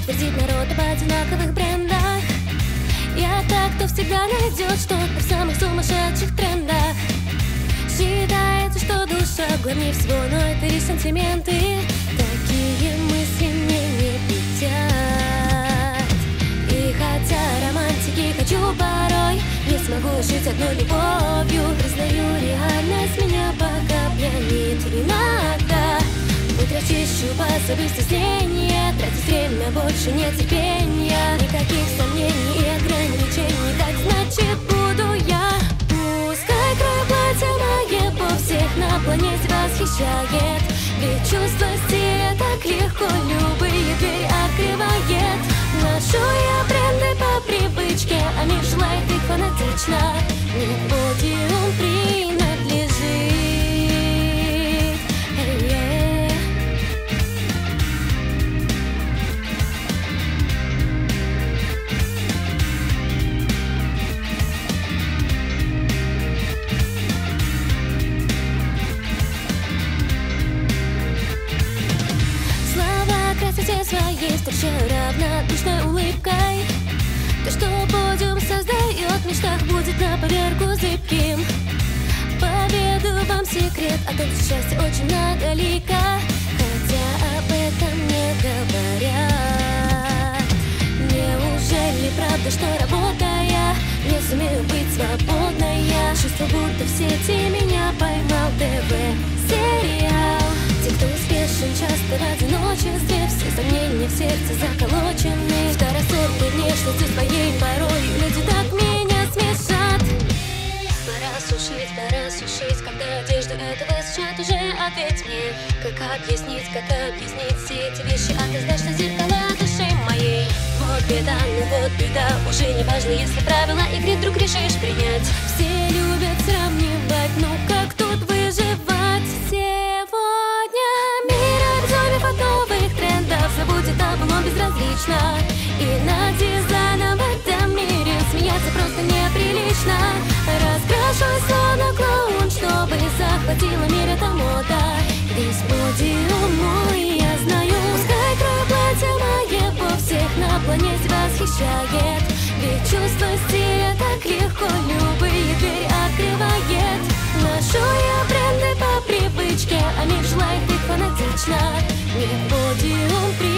твердит народ об одинаковых брендах. Я так, кто всегда найдет что-то в самых сумасшедших трендах. Считается, что душа главнее всего, но это лишь сантименты. Такие мысли мне не летят. И хотя романтики хочу порой, не смогу жить одной любовью. Признаю, реальность меня пока пьянит иногда. Вытрачу позабыв стеснение, тратить время больше нет терпения. Никаких сомнений и ограничений, так значит буду я. Пускай крой платья мое по всех на планете восхищает. Ведь чувство стиля так легко любые двери открывает. Ношу я бренды по привычке, а мир желает их фанатично. Мне подиум принадлежит. Красоте своей встречаю равнодушной улыбкой. То, что подиум создает в мечтах, будет на поверку зыбким. Поведу вам секрет о том, что счастье очень далеко, хотя об этом не говорят. Неужели правда, что работая не сумею быть свободной? Я чувствую, будто в сети меня поймал ТВ-сериал. Те, кто успешен, часто в одиночестве, все сомнения в сердце заколочены. Второсортной внешностью своей порой люди так меня смешат. Пора сушить, когда одежду эту высушат. Уже ответь мне, как объяснить все эти вещи? А ты знаешь, что зеркала души моей. Вот беда, ну вот беда, уже не важно, если правила игры вдруг решишь принять. Все любят сравнивать, ну как тут выживать сегодня? Мир обзоров от новых трендов, забудет о былом безразлично. И над дизайном в этом мире смеяться просто неприлично. Раскрашусь словно клоун, чтобы захватила мир эта мода. Весь подиум мой, я знаю. Пускай крой платья мое по всех на планете восхищает. Ведь чувство стиля так легко любые двери открывает. Ношу я бренды по привычке, а мир желает их фанатично. Мне подиум